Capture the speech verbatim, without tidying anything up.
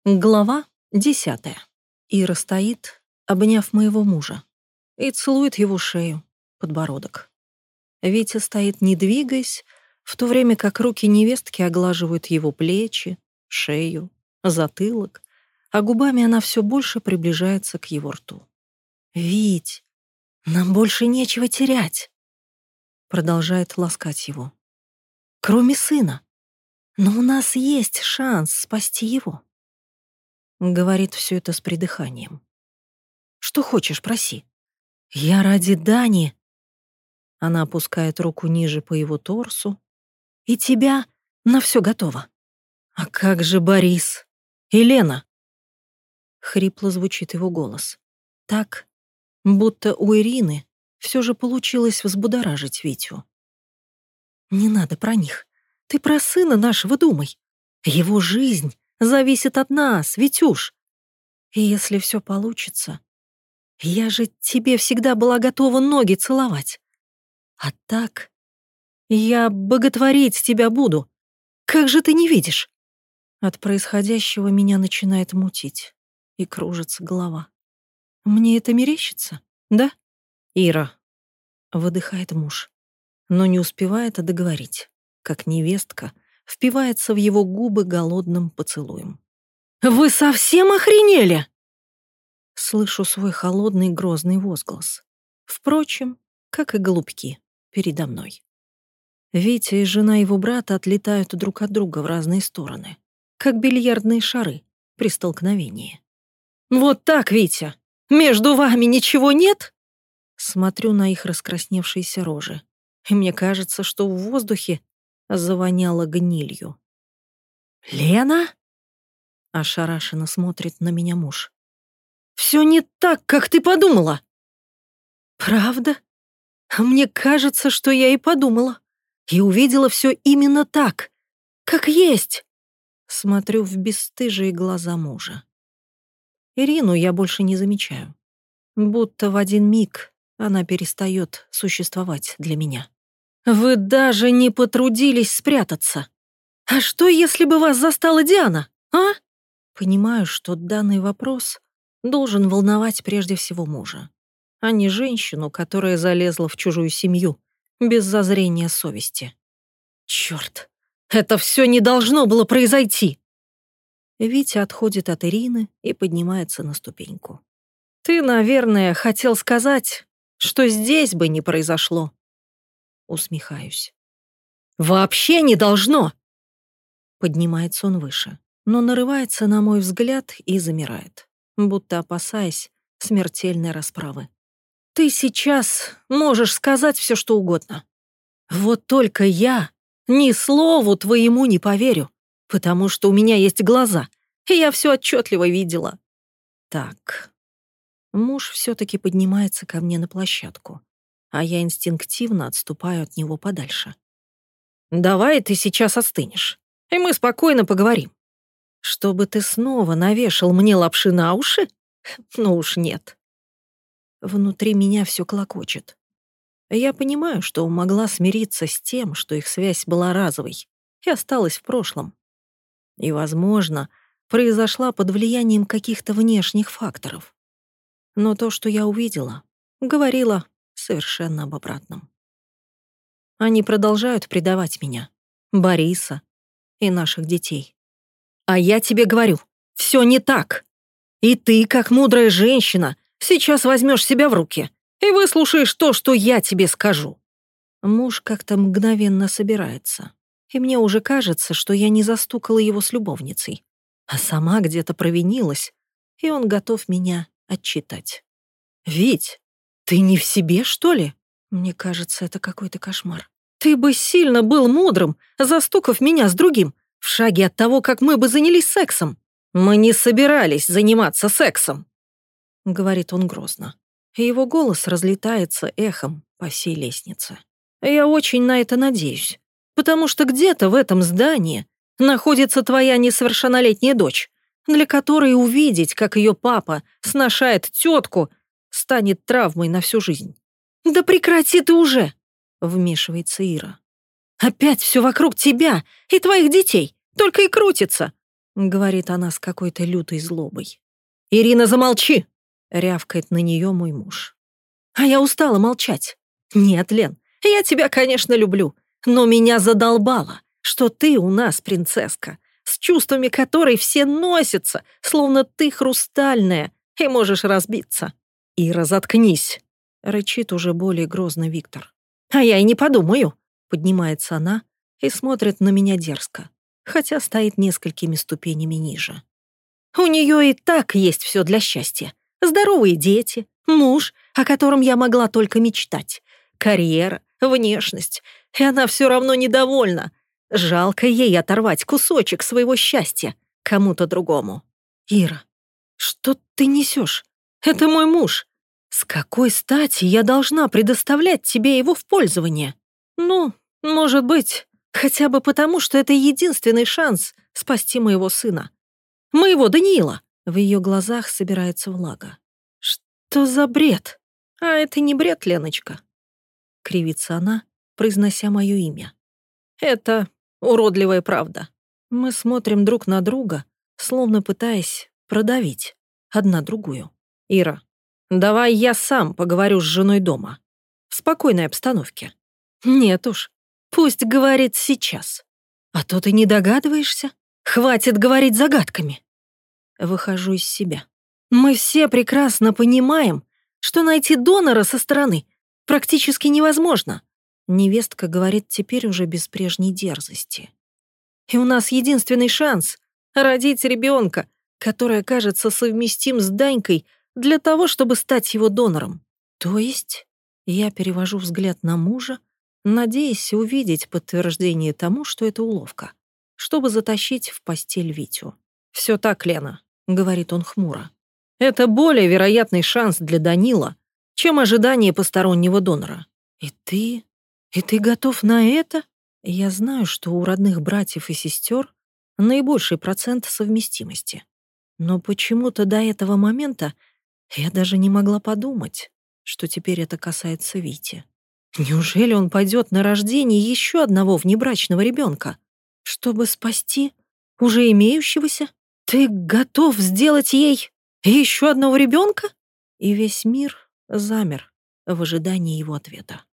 Глава десятая. Ира стоит, обняв моего мужа, и целует его шею, подбородок. Витя стоит, не двигаясь, в то время как руки невестки оглаживают его плечи, шею, затылок, а губами она все больше приближается к его рту. «Вить, нам больше нечего терять», — продолжает ласкать его. «Кроме сына. Но у нас есть шанс спасти его». Говорит все это с придыханием. «Что хочешь, проси. Я ради Дани...» Она опускает руку ниже по его торсу. «И тебя на все готово. А как же Борис? И Лена?» Хрипло звучит его голос. Так, будто у Ирины все же получилось взбудоражить Витю. «Не надо про них. Ты про сына нашего думай. Его жизнь зависит от нас, Витюш. И если все получится, я же тебе всегда была готова ноги целовать. А так я боготворить тебя буду. Как же ты не видишь?» От происходящего меня начинает мутить, и кружится голова. «Мне это мерещится, да?» «Ира», — выдыхает муж, но не успевает договорить, как невестка впивается в его губы голодным поцелуем. «Вы совсем охренели?» Слышу свой холодный грозный возглас. Впрочем, как и голубки передо мной. Витя и жена его брата отлетают друг от друга в разные стороны, как бильярдные шары при столкновении. «Вот так, Витя! Между вами ничего нет?» Смотрю на их раскрасневшиеся рожи, и мне кажется, что в воздухе завоняло гнилью. «Лена?» — ошарашенно смотрит на меня муж. «Все не так, как ты подумала!» «Правда? А мне кажется, что я и подумала. И увидела все именно так, как есть!» Смотрю в бесстыжие глаза мужа. Ирину я больше не замечаю. Будто в один миг она перестает существовать для меня. «Вы даже не потрудились спрятаться. А что, если бы вас застала Диана, а?» Понимаю, что данный вопрос должен волновать прежде всего мужа, а не женщину, которая залезла в чужую семью без зазрения совести. «Чёрт, это все не должно было произойти!» Витя отходит от Ирины и поднимается на ступеньку. «Ты, наверное, хотел сказать, что здесь бы не произошло». Усмехаюсь. «Вообще не должно!» Поднимается он выше, но нарывается на мой взгляд и замирает, будто опасаясь смертельной расправы. «Ты сейчас можешь сказать все, что угодно. Вот только я ни слову твоему не поверю, потому что у меня есть глаза, и я все отчетливо видела». Так, муж все-таки поднимается ко мне на площадку, а я инстинктивно отступаю от него подальше. «Давай ты сейчас остынешь, и мы спокойно поговорим. Чтобы ты снова навешал мне лапши на уши? Ну уж нет». Внутри меня все клокочет. Я понимаю, что могла смириться с тем, что их связь была разовой и осталась в прошлом. И, возможно, произошла под влиянием каких-то внешних факторов. Но то, что я увидела, говорило совершенно об обратном. Они продолжают предавать меня, Бориса и наших детей. А я тебе говорю, все не так. И ты, как мудрая женщина, сейчас возьмешь себя в руки и выслушаешь то, что я тебе скажу. Муж как-то мгновенно собирается, и мне уже кажется, что я не застукала его с любовницей, а сама где-то провинилась, и он готов меня отчитать. «Вить, ты не в себе, что ли?» Мне кажется, это какой-то кошмар. «Ты бы сильно был мудрым, застукав меня с другим, в шаге от того, как мы бы занялись сексом». «Мы не собирались заниматься сексом», — говорит он грозно, и его голос разлетается эхом по всей лестнице. «Я очень на это надеюсь, потому что где-то в этом здании находится твоя несовершеннолетняя дочь, для которой увидеть, как ее папа сношает тетку, станет травмой на всю жизнь». «Да прекрати ты уже!» — вмешивается Ира. «Опять все вокруг тебя и твоих детей, только и крутится. — говорит она с какой-то лютой злобой. «Ирина, замолчи!» — рявкает на нее мой муж. А я устала молчать. «Нет, Лен, я тебя, конечно, люблю, но меня задолбало, что ты у нас принцесска, с чувствами которой все носятся, словно ты хрустальная, и можешь разбиться». «Ира, заткнись!» — рычит уже более грозно Виктор. «А я и не подумаю!» — поднимается она и смотрит на меня дерзко, хотя стоит несколькими ступенями ниже. «У нее и так есть все для счастья. Здоровые дети, муж, о котором я могла только мечтать, карьера, внешность, и она все равно недовольна. Жалко ей оторвать кусочек своего счастья кому-то другому. Ира, что ты несешь? Это мой муж. С какой стати я должна предоставлять тебе его в пользование? Ну, может быть, хотя бы потому, что это единственный шанс спасти моего сына. Моего Даниила. В ее глазах собирается влага. Что за бред? А это не бред, Леночка. Кривится она, произнося мое имя. Это уродливая правда. Мы смотрим друг на друга, словно пытаясь продавить одна другую. Ира, давай я сам поговорю с женой дома. В спокойной обстановке. Нет уж, пусть говорит сейчас. А то ты не догадываешься? Хватит говорить загадками. Выхожу из себя. Мы все прекрасно понимаем, что найти донора со стороны практически невозможно. Невестка говорит теперь уже без прежней дерзости. И у нас единственный шанс — родить ребенка, который окажется совместим с Данькой для того, чтобы стать его донором. То есть я перевожу взгляд на мужа, надеясь увидеть подтверждение тому, что это уловка, чтобы затащить в постель Витю. «Все так, Лена», — говорит он хмуро. «Это более вероятный шанс для Данила, чем ожидание постороннего донора. И ты... и ты готов на это?» Я знаю, что у родных братьев и сестер наибольший процент совместимости. Но почему-то до этого момента я даже не могла подумать, что теперь это касается Вити. Неужели он пойдет на рождение еще одного внебрачного ребенка, чтобы спасти уже имеющегося? Ты готов сделать ей еще одного ребенка? И весь мир замер в ожидании его ответа.